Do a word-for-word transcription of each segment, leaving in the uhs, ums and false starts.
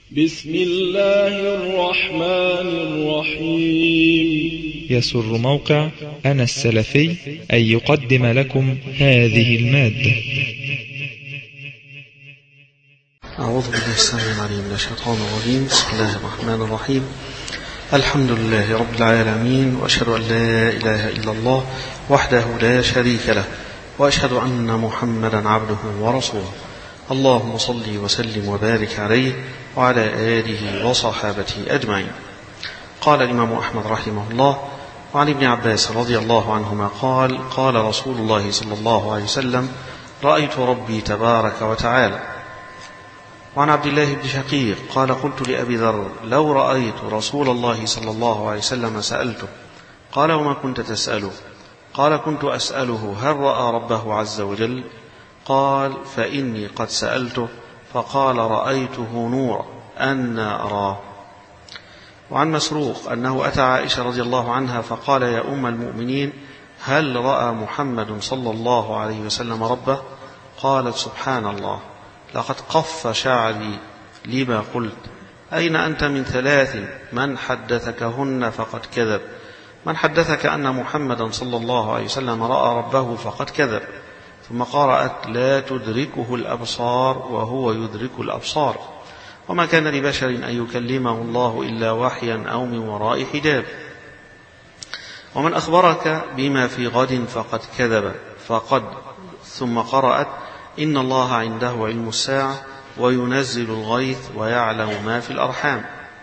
بسم الله الرحمن الرحيم. يسر موقع أنا السلفي أن يقدم لكم هذه المادة. أعوذ بالله السميع العليم من الشيطان الرجيم. بسم الله الرحمن الرحيم. الحمد لله رب العالمين، وأشهد أن لا إله إلا الله وحده لا شريك له، وأشهد أن محمدا عبده ورسوله. اللهم صل وسلم وبارك عليه وعلى آله وصحابته أجمعين. قال الإمام أحمد رحمه الله: وعن ابن عباس رضي الله عنهما قال: قال رسول الله صلى الله عليه وسلم: رأيت ربي تبارك وتعالى. وعن عبد الله بن شقيق قال: قلت لأبي ذر: لو رأيت رسول الله صلى الله عليه وسلم سألته. قال: وما كنت تسأله؟ قال: كنت أسأله هل رأى ربه عز وجل؟ قال: فإني قد سألته فقال: رأيته نورا أنا أراه. وعن مسروق أنه أتى عائشة رضي الله عنها فقال: يا أم المؤمنين، هل رأى محمد صلى الله عليه وسلم ربه؟ قالت: سبحان الله، لقد قف شعري لما قلت. أين أنت من ثلاث؟ من حدثكهن فقد كذب. من حدثك أن محمدا صلى الله عليه وسلم رأى ربه فقد كذب. ثم قرأت: لا تدركه الأبصار وهو يدرك الأبصار، وما كان لبشر أن يكلمه الله إلا وحيا أو من وراء حجاب. ومن أخبرك بما في غد فقد كذب فقد. ثم قرأت: إن الله عنده علم الساعة وينزل الغيث ويعلم ما في الأرحام.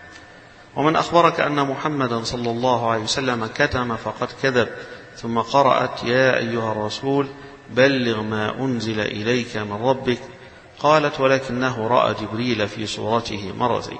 ومن أخبرك أن محمدا صلى الله عليه وسلم كتم فقد كذب. ثم قرأت: يا أيها الرسول بلغ ما أنزل إليك من ربك. قالت: ولكنه رأى جبريل في صورته مرتين.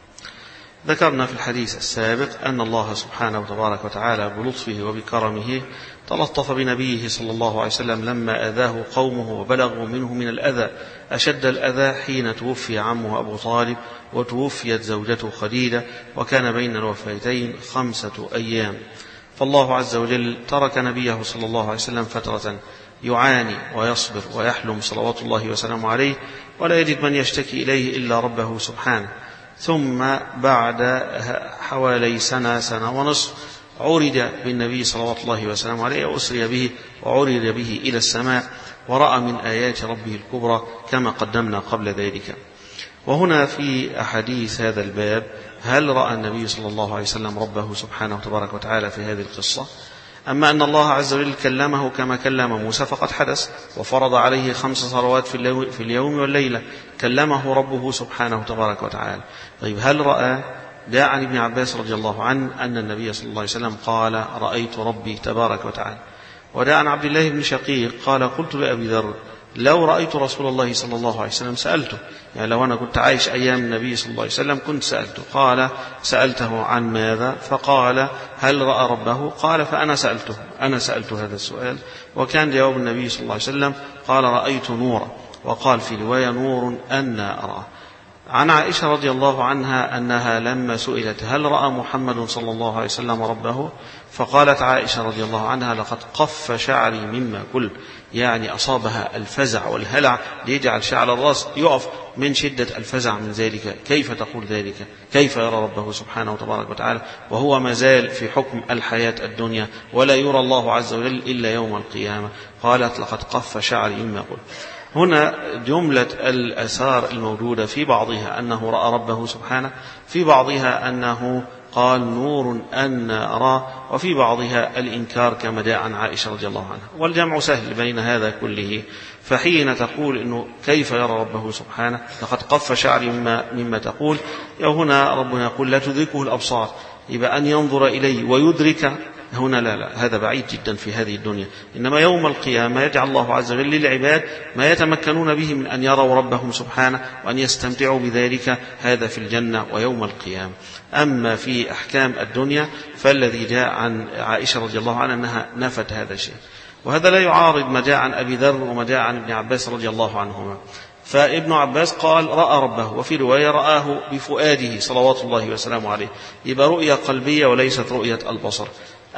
ذكرنا في الحديث السابق أن الله سبحانه وتبارك وتعالى بلطفه وبكرمه تلطف بنبيه صلى الله عليه وسلم لما أذاه قومه وبلغوا منه من الأذى أشد الأذى حين توفي عمه أبو طالب وتوفيت زوجته خديجة، وكان بين الوفاتين خمسة أيام. فالله عز وجل ترك نبيه صلى الله عليه وسلم فترة يعاني ويصبر ويحلم صلوات الله وسلامه عليه، ولا يجد من يشتكي إليه إلا ربه سبحانه. ثم بعد حوالي سنة سنة ونصف عرج بالنبي صلوات الله وسلامه عليه وأسري به وعرج به إلى السماء، ورأى من آيات ربه الكبرى كما قدمنا قبل ذلك. وهنا في أحاديث هذا الباب: هل رأى النبي صلى الله عليه وسلم ربه سبحانه وتبارك وتعالى في هذه القصة؟ أما أن الله عز وجل كلمه كما كلم موسى فقد حدث، وفرض عليه خمس صلوات في اليوم والليلة، كلمه ربه سبحانه وتبارك وتعالى. طيب، هل رأى؟ جاء عن ابن عباس رضي الله عنه أن النبي صلى الله عليه وسلم قال: رأيت ربي تبارك وتعالى. وجاء عن عبد الله بن شقيق قال: قلت لأبي ذر: لو رأيت رسول الله صلى الله عليه وسلم سألته. يعني لو أنا كنت عايش أيام النبي صلى الله عليه وسلم كنت سألته. قال: سألته عن ماذا؟ فقال: هل رأى ربه؟ قال: فأنا سألته أنا سألت هذا السؤال. وكان جواب النبي صلى الله عليه وسلم: قال: رأيت نورا. وقال في رواية: نور أنا أراه. عن عائشة رضي الله عنها أنها لما سئلت: هل رأى محمد صلى الله عليه وسلم ربه؟ فقالت عائشة رضي الله عنها: لقد قف شعري مما قلت. يعني أصابها الفزع والهلع ليجعل شعر الرأس يقف من شدة الفزع من ذلك. كيف تقول ذلك؟ كيف يرى ربه سبحانه وتبارك وتعالى وهو ما زال في حكم الحياة الدنيا ولا يرى الله عز وجل إلا يوم القيامة؟ قالت: لقد قف شعري مما قلت. هنا جملة الآثار الموجودة في بعضها أنه رأى ربه سبحانه، في بعضها أنه قال: نور أنا أراه، وفي بعضها الإنكار كما جاء عن عائشة رضي الله عنها. والجمع سهل بين هذا كله. فحين تقول إنه كيف يرى ربه سبحانه، لقد قف شعري مما, مما تقول، هنا ربنا يقول: لا تدركه الأبصار، يبقى أن ينظر إليه ويدرك. هنا لا لا هذا بعيد جدا في هذه الدنيا. إنما يوم القيامة يجعل الله عز وجل للعباد ما يتمكنون به من أن يروا ربهم سبحانه وأن يستمتعوا بذلك، هذا في الجنة ويوم القيامة. أما في أحكام الدنيا فالذي جاء عن عائشة رضي الله عنها أنها نفت هذا الشيء، وهذا لا يعارض ما جاء عن أبي ذر وما جاء عن ابن عباس رضي الله عنهما. فابن عباس قال: رأى ربه، وفي رواية: رآه بفؤاده صلوات الله وسلامه عليه. يبقى رؤية قلبية وليست رؤية البصر.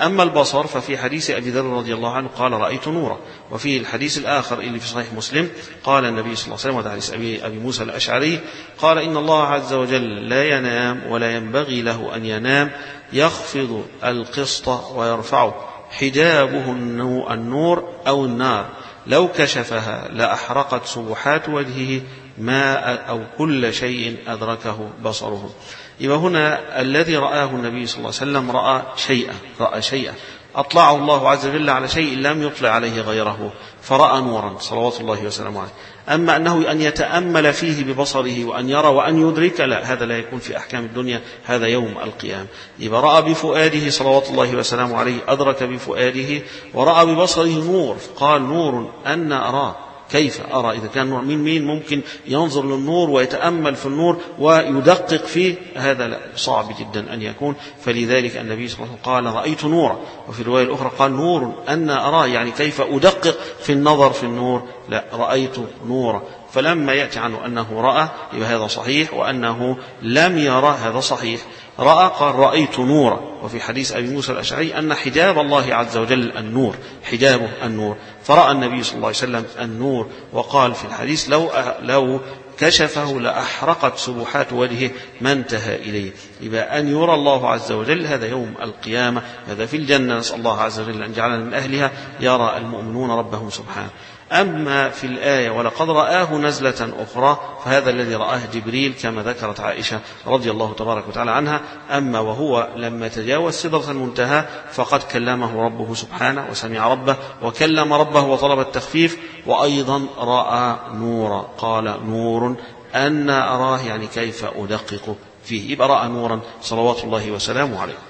أما البصر ففي حديث أبي ذر رضي الله عنه قال رأيت نورا. وفي الحديث الآخر اللي في صحيح مسلم قال النبي صلى الله عليه وسلم وهذا حديث أبي, أبي موسى الأشعري قال إن الله عز وجل لا ينام ولا ينبغي له أن ينام، يخفض القسط ويرفعه، حجابه النور أو النار، لو كشفها لأحرقت سبحات وجهه ما أو كل شيء أدركه بصره. يبقى هنا الذي رآه النبي صلى الله عليه وسلم رأى شيئا رأى شيئا أطلعه الله عز وجل على شيء لم يطلع عليه غيره، فرأى نورا صلوات الله وسلامه عليه. أما أنه أن يتأمل فيه ببصره وأن يرى وأن يدرك، لا، هذا لا يكون في أحكام الدنيا، هذا يوم القيامة. يبقى رأى بفؤاده صلوات الله وسلامه عليه، أدرك بفؤاده، ورأى ببصره نور، قال نور أن أراه، كيف أرى إذا كان نور؟ مين مين ممكن ينظر للنور ويتأمل في النور ويدقق فيه؟ هذا لا، صعب جدا أن يكون. فلذلك النبي صلى الله عليه وسلم قال رأيت نورا، وفي الرواية الأخرى قال نور أن أراه، يعني كيف أدقق في النظر في النور؟ لا، رأيت نورا. فلما يأتي عنه أنه رأى يبقى هذا صحيح، وأنه لم يرى هذا صحيح. رأى قال رأيت نورا. وفي حديث أبي موسى الأشعري أن حجاب الله عز وجل النور، حجابه النور، فرأى النبي صلى الله عليه وسلم النور. وقال في الحديث لو لو كشفه لأحرقت سبحات وجهه ما انتهى إليه. يبقى أن يرى الله عز وجل هذا يوم القيامة، هذا في الجنة، نسأل الله عز وجل أن جعلنا من أهلها، يرى المؤمنون ربهم سبحانه. أما في الآية ولقد رآه نزلة أخرى فهذا الذي رآه جبريل كما ذكرت عائشة رضي الله تبارك وتعالى عنها. أما وهو لما تجاوز سدرة المنتهى فقد كلمه ربه سبحانه وسمع ربه وكلم ربه وطلب التخفيف، وأيضا رأى نورا، قال نور أن أراه، يعني كيف أدقق فيه. يبقى رأى نورا صلوات الله وسلامه عليه.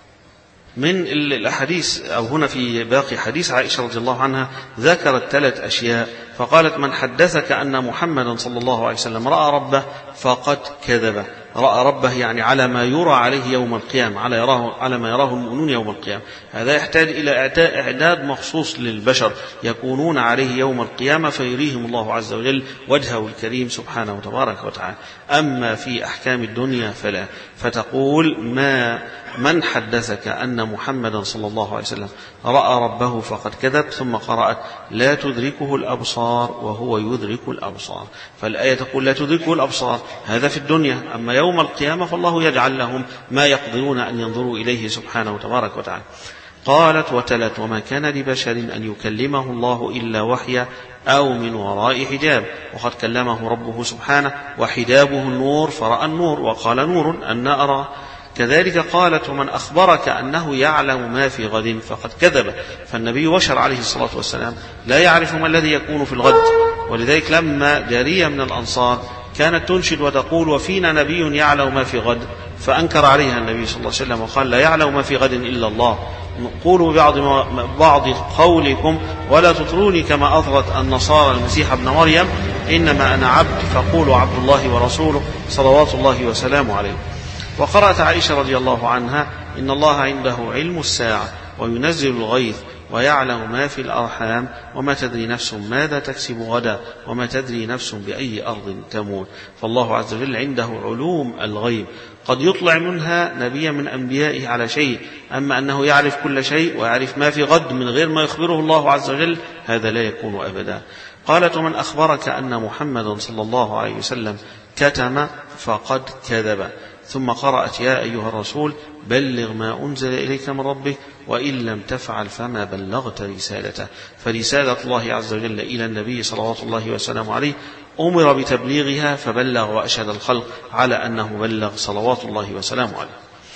من الأحاديث أو هنا في باقي حديث عائشة رضي الله عنها ذكرت ثلاث أشياء، فقالت من حدثك أن محمدا صلى الله عليه وسلم رأى ربه فقد كذب. رأى ربه يعني على ما يرى عليه يوم القيامة، على يراه على ما يراه المؤمنون يوم القيامة. هذا يحتاج إلى إعداد مخصوص للبشر يكونون عليه يوم القيامة فيريهم الله عز وجل وجهه الكريم سبحانه وتبارك وتعالى. أما في أحكام الدنيا فلا. فتقول ما من حدثك أن محمدا صلى الله عليه وسلم رأى ربه فقد كذب، ثم قرأت لا تدركه الأبصار وهو يدرك الأبصار. فالآية تقول لا تدركه الأبصار، هذا في الدنيا. أما يوم القيامة فالله يجعل لهم ما يقدرون أن ينظروا إليه سبحانه وتبارك وتعالى. قالت وتلت وما كان لبشر أن يكلمه الله إلا وحيا أو من وراء حجاب، وقد كلمه ربه سبحانه وحجابه النور فرأى النور وقال نور أن أرى. كذلك قالت ومن أخبرك أنه يعلم ما في غد فقد كذب. فالنبي بشر عليه الصلاة والسلام لا يعرف ما الذي يكون في الغد، ولذلك لما جارية من الأنصار كانت تنشد وتقول وفينا نبي يعلم ما في غد، فأنكر عليها النبي صلى الله عليه وسلم وقال لا يعلم ما في غد إلا الله، قولوا بعض, بعض قولكم ولا تطروني كما أطرت النصارى المسيح ابن مريم، إنما أنا عبد فقولوا عبد الله ورسوله صلوات الله وسلامه عليه. وقرأت عائشة رضي الله عنها إن الله عنده علم الساعة وينزل الغيث ويعلم ما في الأرحام وما تدري نفس ماذا تكسب غدا وما تدري نفس بأي أرض تموت. فالله عز وجل عنده علوم الغيب، قد يطلع منها نبيا من أنبيائه على شيء، أما أنه يعرف كل شيء ويعرف ما في غد من غير ما يخبره الله عز وجل هذا لا يكون أبدا. قالت ومن أخبرك أن محمدا صلى الله عليه وسلم كتم فقد كذب. ثم قرأت يا أيها الرسول بلغ ما أنزل إليك من ربك وإن لم تفعل فما بلغت رسالته. فرسالة الله عز وجل إلى النبي صلوات الله وسلامه عليه أمر بتبليغها فبلغ وأشهد الخلق على أنه بلغ صلوات الله وسلامه عليه.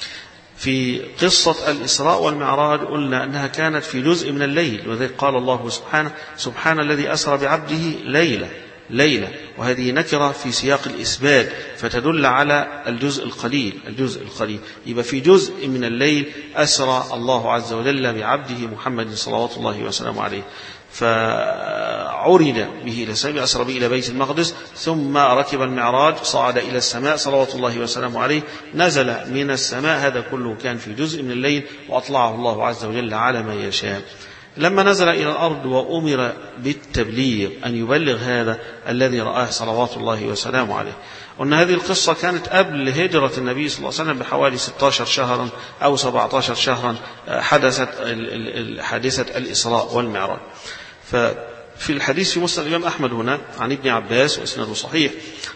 في قصة الإسراء والمعراج قلنا أنها كانت في جزء من الليل، وذلك قال الله سبحانه سبحان الذي أسرى بعبده ليلة ليلة، وهذه نكرة في سياق الإثبات فتدل على الجزء القليل الجزء القليل يبقى في جزء من الليل أسرى الله عز وجل بعبده محمد صلوات الله وسلامه عليه، فعرج به إلى السماء، أسرى به إلى بيت المقدس، ثم ركب المعراج صعد إلى السماء صلوات الله وسلامه عليه، نزل من السماء. هذا كله كان في جزء من الليل وأطلعه الله عز وجل على ما يشاء. لما نزل إلى الأرض وأمر بالتبليغ أن يبلغ هذا الذي رآه صلوات الله وسلامه عليه، وأن هذه القصة كانت قبل هجرة النبي صلى الله عليه وسلم بحوالي ستة عشر شهرا أو سبعة عشر شهرا حدثت حادثة الإسراء والمعراج. ففي الحديث في مسند الإمام أحمد هنا عن ابن عباس وإسناده صحيح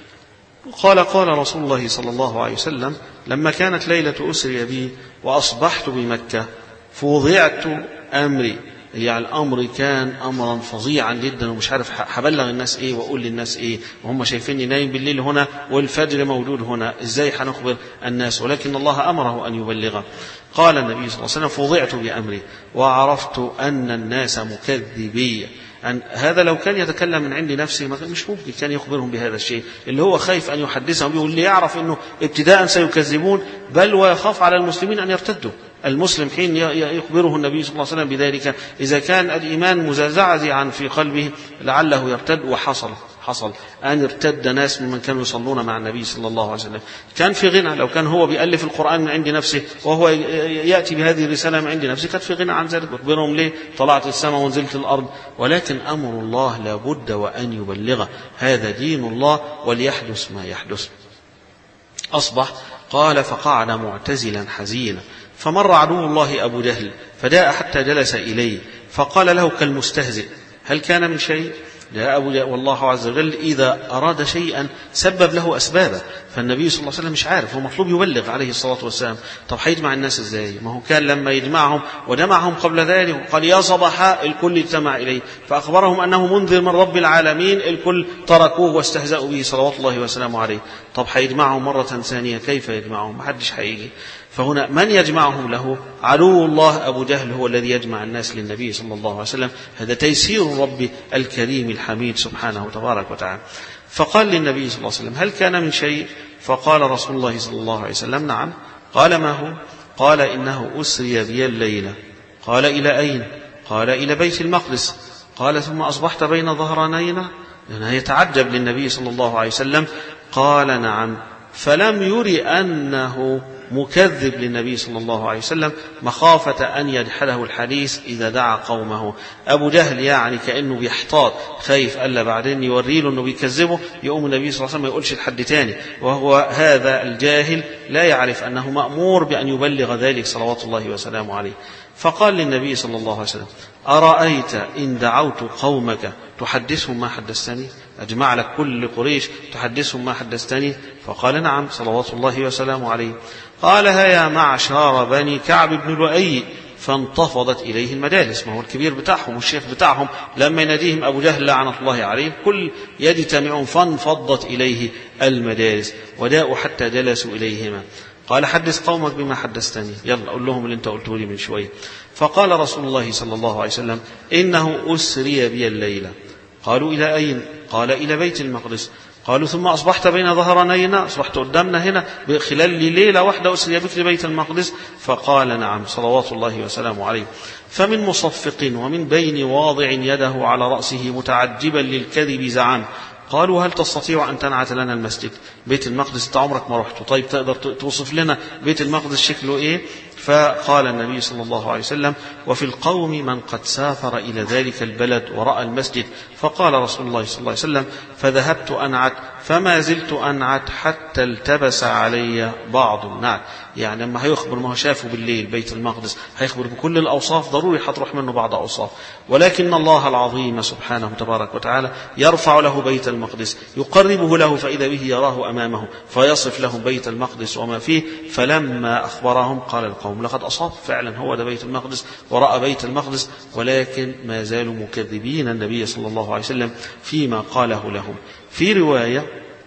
قال قال رسول الله صلى الله عليه وسلم لما كانت ليلة أسري بي وأصبحت بمكة فوضعت أمري، يعني الأمر كان أمرا فظيعا جدا ومش عارف هبلغ الناس إيه وأقول للناس إيه، وهم شايفيني نايم بالليل هنا والفجر موجود هنا، إزاي هنخبر الناس؟ ولكن الله أمره أن يبلغ. قال النبي صلى الله عليه وسلم فوضعت بأمري وعرفت أن الناس مكذبي. أن هذا لو كان يتكلم من عند نفسه مش ممكن كان يخبرهم بهذا الشيء اللي هو خايف أن يحدثهم به، واللي يعرف أنه ابتداء سيكذبون بل ويخاف على المسلمين أن يرتدوا. المسلم حين يخبره النبي صلى الله عليه وسلم بذلك إذا كان الإيمان مزعزعا في قلبه لعله يرتد، وحصل حصل أن ارتد ناس ممن كانوا يصلون مع النبي صلى الله عليه وسلم. كان في غنى لو كان هو بيألف القرآن من عند نفسه وهو يأتي بهذه الرسالة من عند نفسه، كان في غنى عن ذلك، يخبرهم ليه طلعت السماء ونزلت الأرض. ولكن أمر الله لابد وأن يبلغه، هذا دين الله وليحدث ما يحدث. أصبح قال فقعد معتزلا حزينا فمر عدو الله أبو جهل فجاء حتى جلس إليه فقال له كالمستهزئ هل كان من شيء؟ جاء أبو جهل والله عز وجل إذا أراد شيئا سبب له أسبابه، فالنبي صلى الله عليه وسلم مش عارف، هو مطلوب يبلغ عليه الصلاة والسلام. طب هيجمع الناس إزاي؟ ما هو كان لما يجمعهم وجمعهم قبل ذلك وقال يا صباحا الكل اجتمع إليه فأخبرهم أنه منذر من رب العالمين، الكل تركوه واستهزأوا به صلوات الله وسلامه عليه. طب هيجمعهم مرة ثانية كيف يجمعهم؟ محدش هيجي. فهنا من يجمعهم له؟ عدو الله أبو جهل هو الذي يجمع الناس للنبي صلى الله عليه وسلم. هذا تيسير الرب الكريم الحميد سبحانه تبارك وتعالى. فقال للنبي صلى الله عليه وسلم هل كان من شيء؟ فقال رسول الله صلى الله عليه وسلم نعم. قال ما هو؟ قال إنه أسري بي الليلة. قال إلى أين؟ قال إلى بيت المقدس. قال ثم أصبحت بين ظهرانينا، يعني يتعجب للنبي صلى الله عليه وسلم. قال نعم. فلم يري أنه مكذب للنبي صلى الله عليه وسلم مخافة أن يجحده الحديث إذا دعا قومه. أبو جهل يعني كأنه بيحتاط خايف ألا بعدين يوري له أنه بيكذبه يقوم النبي صلى الله عليه وسلم ما يقولش لحد تاني، وهو هذا الجاهل لا يعرف أنه مأمور بأن يبلغ ذلك صلوات الله وسلامه عليه. فقال للنبي صلى الله عليه وسلم أرأيت إن دعوت قومك تحدثهم ما حدثتني؟ أجمع لك كل قريش تحدثهم ما حدثتني؟ فقال نعم صلوات الله وسلامه عليه. قال هيا معشر بني كعب بن لؤي، فانتفضت إليه المجالس. ما هو الكبير بتاعهم والشيخ بتاعهم لما يناديهم أبو جهل لعنة الله عليه كل يجتمعون، فانفضت إليه المجالس وداءوا حتى جلسوا إليهما. قال حدث قومك بما حدثتني، يلا قول لهم اللي انت قلته لي من شوية. فقال رسول الله صلى الله عليه وسلم إنه أسري بي الليلة. قالوا إلى أين؟ قال إلى بيت المقدس. قالوا ثم أصبحت بين ظهرانينا، أصبحت قدامنا هنا خلال ليلة واحدة أسري بك لبيت المقدس؟ فقال نعم صلوات الله وسلامه عليه. فمن مصفق ومن بين واضع يده على رأسه متعجبا للكذب زعم. قالوا هل تستطيع أن تنعت لنا المسجد؟ بيت المقدس انت عمرك ما رحته، طيب تقدر توصف لنا بيت المقدس شكله إيه؟ فقال النبي صلى الله عليه وسلم وفي القوم من قد سافر إلى ذلك البلد ورأى المسجد. فقال رسول الله صلى الله عليه وسلم فذهبت أنعت فما زلت أنعت حتى التبس علي بعض النعت. يعني لما هيخبر ما هو شافه بالليل بيت المقدس هيخبر بكل الأوصاف، ضروري حتروح منه بعض أوصاف، ولكن الله العظيم سبحانه تبارك وتعالى يرفع له بيت المقدس يقربه له فإذا به يراه أمامه فيصف لهم بيت المقدس وما فيه. فلما أخبرهم قال القوم لقد أصاب فعلا هو ده بيت المقدس ورأى بيت المقدس، ولكن ما زالوا مكذبين النبي صلى الله عليه وسلم فيما قاله لهم. في رواية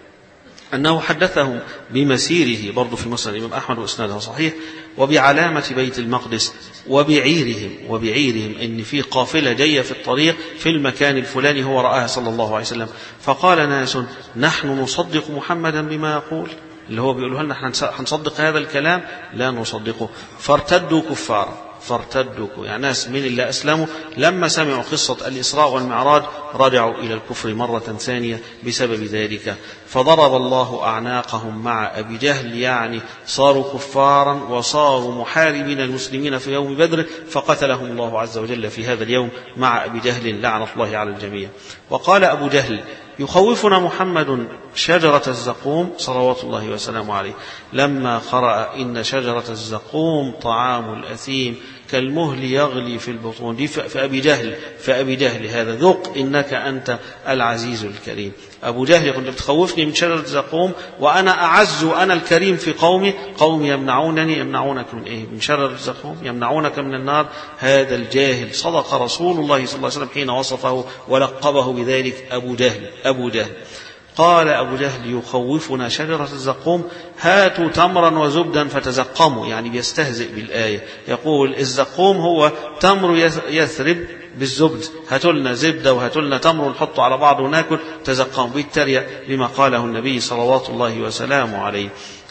أنه حدثهم بمسيره برضو في مسند الإمام أحمد وإسناده صحيح وبعلامة بيت المقدس وبعيرهم وبعيرهم إن في قافلة جاية في الطريق في المكان الفلاني هو رآها صلى الله عليه وسلم. فقال ناس نحن نصدق محمدا بما يقول، اللي هو بيقولوا لنا احنا هنصدق هذا الكلام؟ لا نصدقه. فارتدوا كفارا، فارتدوا يعني ناس من اللي أسلموا لما سمعوا قصة الإسراء والمعراج رجعوا إلى الكفر مرة ثانية بسبب ذلك. فضرب الله أعناقهم مع أبي جهل، يعني صاروا كفارا وصاروا محاربين المسلمين في يوم بدر، فقتلهم الله عز وجل في هذا اليوم مع أبي جهل لعنة الله على الجميع. وقال أبو جهل يخوفنا محمد شجرة الزقوم صلوات الله وسلامه عليه لما قرأ إن شجرة الزقوم طعام الأثيم كالمهل يغلي في البطون. دي في أبي جهل في أبي جهل هذا ذق إنك أنت العزيز الكريم. أبو جهل كنت بتخوفني من شجرة الزقوم وأنا أعز أنا الكريم في قومي، قومي يمنعونني. يمنعونك من إيه؟ من شجرة الزقوم، يمنعونك من النار. هذا الجاهل صدق رسول الله صلى الله عليه وسلم حين وصفه ولقبه بذلك أبو جهل. أبو جهل قال أبو جهل يخوفنا شجرة الزقوم هاتوا تمرا وزبدا فتزقموا، يعني بيستهزئ بالآية. يقول الزقوم هو تمر يثرب بالزبد، هاتوا لنا زبدة وهاتوا لنا تمر ونحطه على بعض وناكل. تزقموا بالترية بما قاله النبي صلوات الله وسلامه عليه.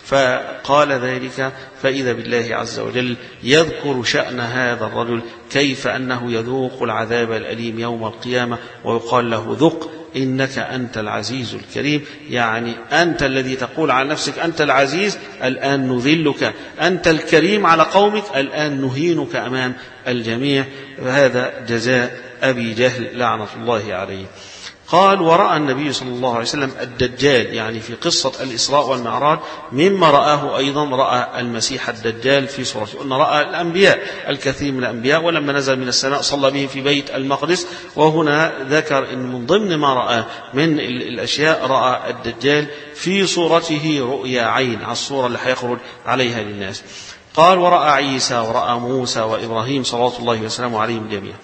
فقال ذلك فإذا بالله عز وجل يذكر شأن هذا الرجل كيف أنه يذوق العذاب الأليم يوم القيامة ويقال له ذق إنك أنت العزيز الكريم، يعني أنت الذي تقول عن نفسك أنت العزيز، الآن نذلك، أنت الكريم على قومك، الآن نهينك أمام الجميع. هذا جزاء أبي جهل لعنة الله عليه. قال ورأى النبي صلى الله عليه وسلم الدجال، يعني في قصة الإسراء والمعراج مما رآه أيضا رأى المسيح الدجال في صورته. قلنا رأى الأنبياء الكثير من الأنبياء ولما نزل من السماء صلى به في بيت المقدس. وهنا ذكر أن من ضمن ما رأى من الأشياء رأى الدجال في صورته رؤيا عين، على الصورة اللي هيخرج عليها للناس. قال ورأى عيسى ورأى موسى وإبراهيم صلوات الله وسلامه عليهم جميعا.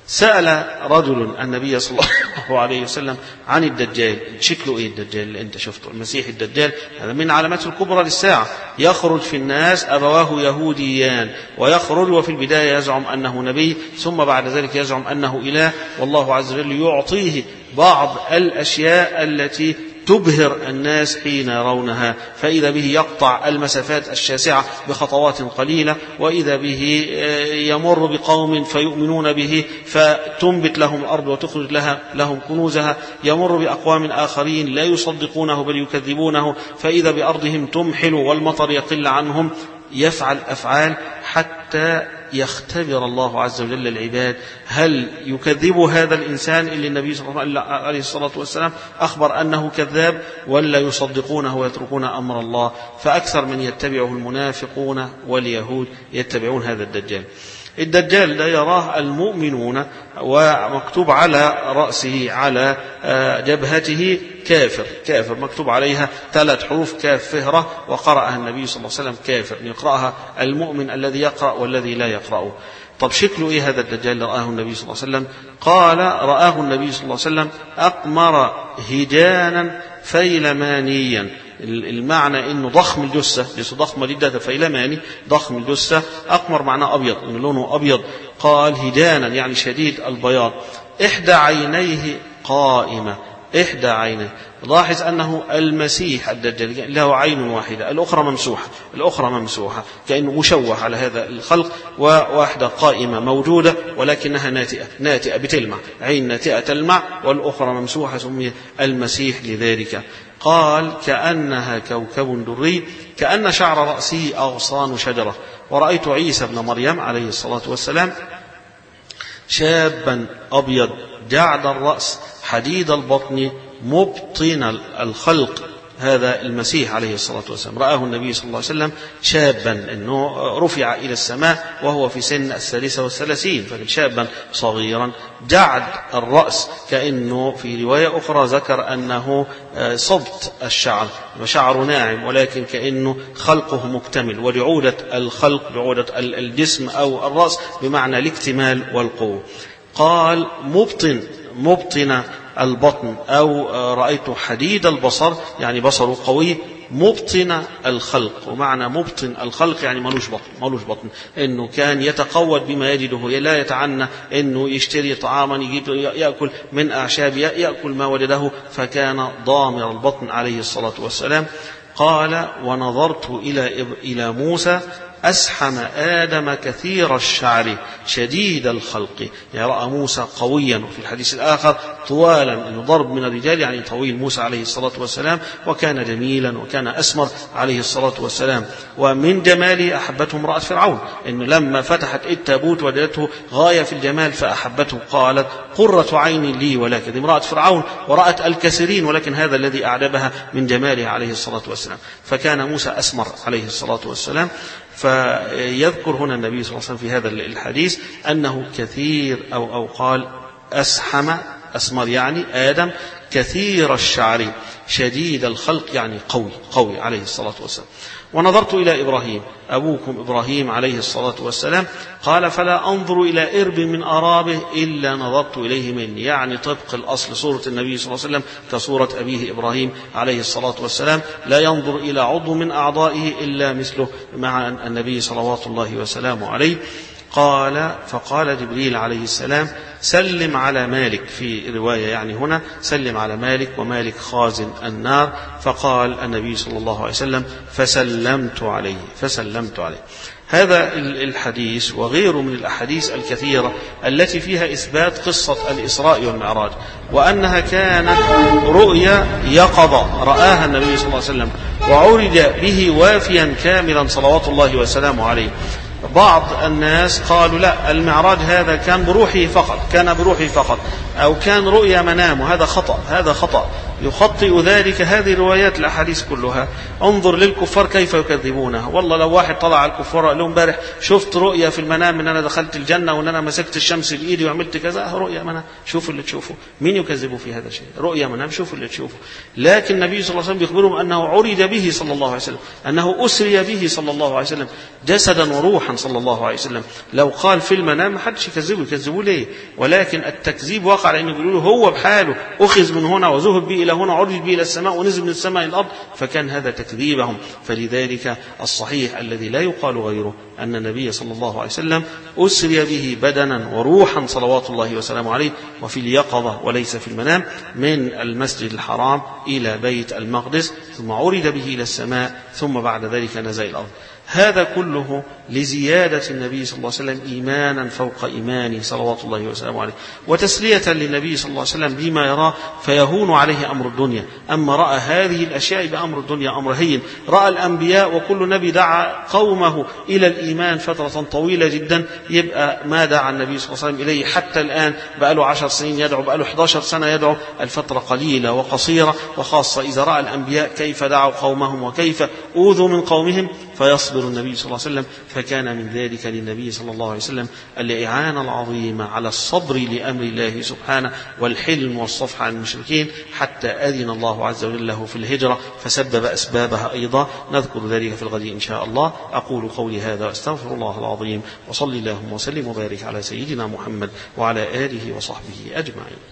سأل رجل النبي صلى الله عليه وسلم عن الدجال، شكله ايه الدجال اللي انت شفته؟ المسيح الدجال هذا من علامات الكبرى للساعة، يخرج في الناس أبواه يهوديان، ويخرج وفي البداية يزعم أنه نبي، ثم بعد ذلك يزعم أنه إله، والله عز وجل يعطيه بعض الأشياء التي تبهر الناس حين يرونها، فإذا به يقطع المسافات الشاسعة بخطوات قليلة، وإذا به يمر بقوم فيؤمنون به فتنبت لهم الأرض وتخرج لها لهم كنوزها، يمر بأقوام آخرين لا يصدقونه بل يكذبونه، فإذا بأرضهم تمحل والمطر يقل عنهم. يفعل أفعال حتى يختبر الله عز وجل العباد، هل يكذب هذا الإنسان اللي النبي صلى الله عليه الصلاة والسلام أخبر أنه كذاب، ولا يصدقونه ويتركون أمر الله؟ فأكثر من يتبعه المنافقون واليهود يتبعون هذا الدجال. الدجال لا يراه المؤمنون، ومكتوب على رأسه على جبهته كافر، كافر مكتوب عليها ثلاث حروف كاف فهرة، وقرأها النبي صلى الله عليه وسلم كافر، يقرأها المؤمن الذي يقرأ والذي لا يقرأ. طب شكله ايه هذا الدجال اللي رآه النبي صلى الله عليه وسلم؟ قال رآه النبي صلى الله عليه وسلم أقمر هجانا فيلمانيا. المعنى انه ضخم الجثة، جثة ضخمة جدا، فيلماني ضخم الجثة، أقمر معناه أبيض، إنه لونه أبيض. قال هجانا يعني شديد البياض، إحدى عينيه قائمة، إحدى عينيه. لاحظ أنه المسيح الدجال له عين واحدة، الأخرى ممسوحة، الأخرى ممسوحة كأنه مشوه على هذا الخلق، وواحدة قائمة موجودة ولكنها ناتئة، ناتئة بتلمع، عين ناتئة تلمع والأخرى ممسوحة، سمي المسيح لذلك. قال كأنها كوكب دري، كأن شعر رأسه أغصان شجرة. ورأيت عيسى ابن مريم عليه الصلاة والسلام شابا أبيض جعد الرأس حديد البطن مبطن الخلق. هذا المسيح عليه الصلاة والسلام رآه النبي صلى الله عليه وسلم شابا، أنه رفع إلى السماء وهو في سن الثالثة والثلاثين، فكان شابا صغيرا جعد الرأس، كأنه في رواية أخرى ذكر أنه صبت الشعر، وشعر ناعم ولكن كأنه خلقه مكتمل، ولعودة الخلق بعودة الجسم أو الرأس بمعنى الاكتمال والقوة. قال مبطن، مبطن البطن، أو رأيت حديد البصر يعني بصره قوي، مبطن الخلق. ومعنى مبطن الخلق يعني ملوش بطن، ملوش بطن، إنه كان يتقوت بما يجده، لا يتعنى إنه يشتري طعاما يجيب يأكل من أعشاب، يأكل ما وجده، فكان ضامر البطن عليه الصلاة والسلام. قال ونظرت إلى إلى موسى أسحم آدم كثير الشعر شديد الخلق، يعني رأى موسى قويا. وفي الحديث الآخر طوالا، إنه ضرب من الرجال يعني طويل موسى عليه الصلاة والسلام، وكان جميلا وكان أسمر عليه الصلاة والسلام. ومن جماله أحبته امرأة فرعون، إنه لما فتحت التابوت وجدته غاية في الجمال فأحبته، قالت قرة عين لي ولكن. امرأة فرعون ورأت الكثيرين، ولكن هذا الذي أعجبها من جماله عليه الصلاة والسلام. فكان موسى أسمر عليه الصلاة والسلام. فيذكر هنا النبي صلى الله عليه وسلم في هذا الحديث أنه كثير أو, أو قال أسحم، أسمر يعني آدم، كثير الشعر شديد الخلق يعني قوي قوي عليه الصلاة والسلام. ونظرت إلى إبراهيم أبوكم إبراهيم عليه الصلاة والسلام، قال فلا أنظر إلى إرب من أرابه إلا نظرت إليه مني، يعني طبق الأصل صورة النبي صلى الله عليه وسلم كصورة أبيه إبراهيم عليه الصلاة والسلام، لا ينظر إلى عضو من أعضائه إلا مثله مع النبي صلوات الله وسلامه عليه. قال فقال جبريل عليه السلام سلم على مالك، في رواية يعني هنا سلم على مالك، ومالك خازن النار. فقال النبي صلى الله عليه وسلم فسلمت عليه فسلمت عليه. هذا الحديث وغيره من الأحاديث الكثيرة التي فيها إثبات قصة الإسراء والمعراج، وأنها كانت رؤيا يقظة رآها النبي صلى الله عليه وسلم وعرج به وافيا كاملا صلوات الله وسلامه عليه. بعض الناس قالوا لا، المعراج هذا كان بروحه فقط، كان بروحه فقط، أو كان رؤيا منام، وهذا خطأ، هذا خطأ يخطئ ذلك هذه روايات الأحاديث كلها. انظر للكفار كيف يكذبونها. والله لو واحد طلع على الكفار قال لهم امبارح شفت رؤيا في المنام ان انا دخلت الجنة وان انا مسكت الشمس بايدي وعملت كذا، رؤيا منام، شوفوا اللي تشوفوا. مين يكذبوا في هذا الشيء؟ رؤيا منام، شوفوا اللي تشوفوا. لكن النبي صلى الله عليه وسلم بيخبرهم انه عرج به صلى الله عليه وسلم، انه اسري به صلى الله عليه وسلم جسدا وروحا صلى الله عليه وسلم. لو قال في المنام ما حدش يكذبه، يكذبوا ليه؟ ولكن التكذيب وقع لانه بيقولوا هو بحاله اخذ من هنا وذهب به الى هنا، عرج به الى السماء ونزل من السماء الى الارض، فكان هذا تكذيبهم. فلذلك الصحيح الذي لا يقال غيره أن النبي صلى الله عليه وسلم أسري به بدنا وروحا صلوات الله وسلامه عليه، وفي اليقظة وليس في المنام، من المسجد الحرام إلى بيت المقدس، ثم عرج به إلى السماء، ثم بعد ذلك نزل الأرض. هذا كله لزيادة النبي صلى الله عليه وسلم إيمانا فوق إيمانه صلوات الله وسلامه عليه، وتسلية للنبي صلى الله عليه وسلم بما يراه فيهون عليه أمر الدنيا. أما رأى هذه الأشياء بأمر الدنيا أمر هين. رأى الأنبياء وكل نبي دعا قومه إلى الإيمان فترة طويلة جدا، يبقى ما دعا النبي صلى الله عليه وسلم إليه حتى الآن بقى له عشر سنين يدعو، بقى له إحدى عشرة سنة يدعو، الفترة قليلة وقصيرة. وخاصة إذا رأى الأنبياء كيف دعوا قومهم وكيف أوذوا من قومهم فيصبر النبي صلى الله عليه وسلم. فكان من ذلك للنبي صلى الله عليه وسلم الإعانة العظيمة على الصبر لأمر الله سبحانه والحلم والصفح عن المشركين، حتى أذن الله عز وجل له في الهجرة فسبب أسبابها أيضا. نذكر ذلك في الغد إن شاء الله. أقول قولي هذا وأستغفر الله العظيم، وصلي اللهم وسلم وبارك على سيدنا محمد وعلى آله وصحبه أجمعين.